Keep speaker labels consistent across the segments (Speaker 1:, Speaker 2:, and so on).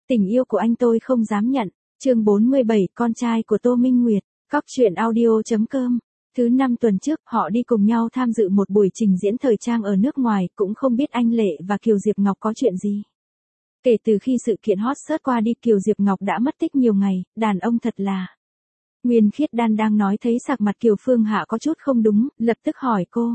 Speaker 1: Tình yêu của anh tôi không dám nhận. Chương 47, con trai của Tô Minh Nguyệt. Cóc truyện audio.com. Thứ 5 tuần trước, họ đi cùng nhau tham dự một buổi trình diễn thời trang ở nước ngoài, cũng không biết anh Lệ và Kiều Diệp Ngọc có chuyện gì. Kể từ khi sự kiện hot search qua đi, Kiều Diệp Ngọc đã mất tích nhiều ngày, đàn ông thật là. Nguyên Khiết Đan đang nói thấy sắc mặt Kiều Phương Hạ có chút không đúng, lập tức hỏi cô.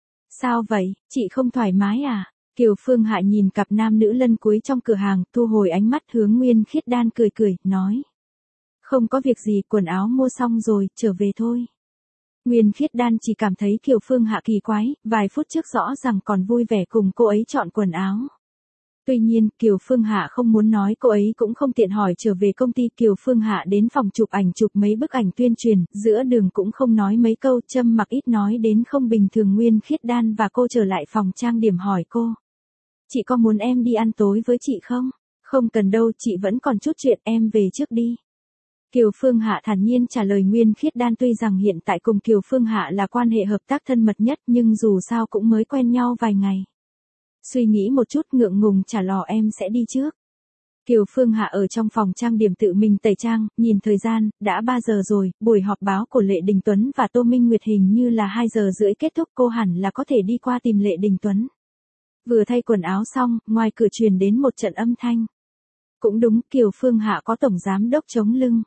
Speaker 1: Sao vậy, chị không thoải mái à? Kiều Phương Hạ nhìn cặp nam nữ lân cuối trong cửa hàng, thu hồi ánh mắt hướng Nguyên Khiết Đan cười cười, nói. Không có việc gì, quần áo mua xong rồi, trở về thôi. Nguyên Khiết Đan chỉ cảm thấy Kiều Phương Hạ kỳ quái, vài phút trước rõ ràng còn vui vẻ cùng cô ấy chọn quần áo. Tuy nhiên, Kiều Phương Hạ không muốn nói, cô ấy cũng không tiện hỏi trở về công ty. Kiều Phương Hạ đến phòng chụp ảnh chụp mấy bức ảnh tuyên truyền, giữa đường cũng không nói mấy câu, Trâm Mặc ít nói đến không bình thường. Nguyên Khiết Đan và cô trở lại phòng trang điểm hỏi cô. Chị có muốn em đi ăn tối với chị không? Không cần đâu, chị vẫn còn chút chuyện, em về trước đi. Kiều Phương Hạ thản nhiên trả lời. Nguyên Khiết Đan tuy rằng hiện tại cùng Kiều Phương Hạ là quan hệ hợp tác thân mật nhất, nhưng dù sao cũng mới quen nhau vài ngày. Suy nghĩ một chút, ngượng ngùng trả lời em sẽ đi trước. Kiều Phương Hạ ở trong phòng trang điểm tự mình tẩy trang, nhìn thời gian, đã 3 giờ rồi, buổi họp báo của Lệ Đình Tuấn và Tô Minh Nguyệt hình như là 2 giờ rưỡi kết thúc, cô hẳn là có thể đi qua tìm Lệ Đình Tuấn. Vừa thay quần áo xong, ngoài cửa truyền đến một trận âm thanh. Cũng đúng, Kiều Phương Hạ có tổng giám đốc chống lưng.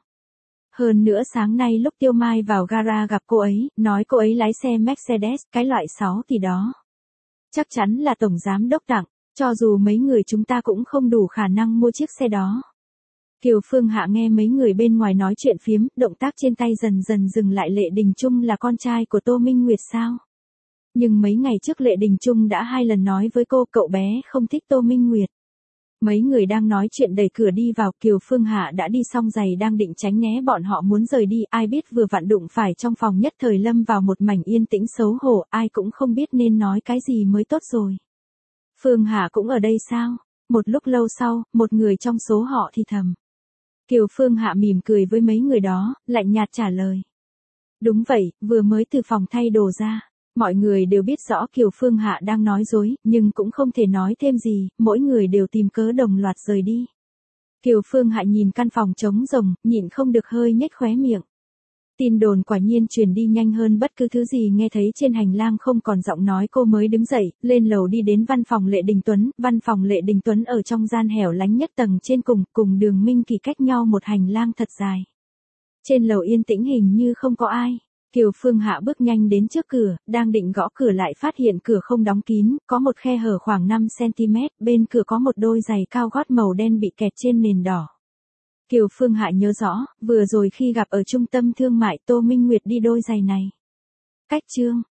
Speaker 1: Hơn nữa sáng nay lúc Tiêu Mai vào gara gặp cô ấy, nói cô ấy lái xe Mercedes, cái loại 6 thì đó. Chắc chắn là tổng giám đốc tặng, cho dù mấy người chúng ta cũng không đủ khả năng mua chiếc xe đó. Kiều Phương Hạ nghe mấy người bên ngoài nói chuyện phiếm, động tác trên tay dần dần dừng lại. Lệ Đình Trung là con trai của Tô Minh Nguyệt sao? Nhưng mấy ngày trước Lệ Đình Trung đã 2 lần nói với cô, cậu bé không thích Tô Minh Nguyệt. Mấy người đang nói chuyện đẩy cửa đi vào, Kiều Phương Hạ đã đi xong giày đang định tránh né bọn họ muốn rời đi, ai biết vừa vặn đụng phải trong phòng nhất thời lâm vào một mảnh yên tĩnh xấu hổ, ai cũng không biết nên nói cái gì mới tốt rồi. Phương Hạ cũng ở đây sao? Một lúc lâu sau, một người trong số họ thì thầm. Kiều Phương Hạ mỉm cười với mấy người đó, lạnh nhạt trả lời. Đúng vậy, vừa mới từ phòng thay đồ ra. Mọi người đều biết rõ Kiều Phương Hạ đang nói dối, nhưng cũng không thể nói thêm gì, mỗi người đều tìm cớ đồng loạt rời đi. Kiều Phương Hạ nhìn căn phòng trống rỗng, nhịn không được hơi nhếch khóe miệng. Tin đồn quả nhiên truyền đi nhanh hơn bất cứ thứ gì. Nghe thấy trên hành lang không còn giọng nói, cô mới đứng dậy, lên lầu đi đến văn phòng Lệ Đình Tuấn. Văn phòng Lệ Đình Tuấn ở trong gian hẻo lánh nhất tầng trên cùng đường Minh Kỳ cách nhau một hành lang thật dài. Trên lầu yên tĩnh hình như không có ai. Kiều Phương Hạ bước nhanh đến trước cửa, đang định gõ cửa lại phát hiện cửa không đóng kín, có một khe hở khoảng 5 cm, bên cửa có một đôi giày cao gót màu đen bị kẹt trên nền đỏ. Kiều Phương Hạ nhớ rõ, vừa rồi khi gặp ở trung tâm thương mại Tô Minh Nguyệt đi đôi giày này. Cách chương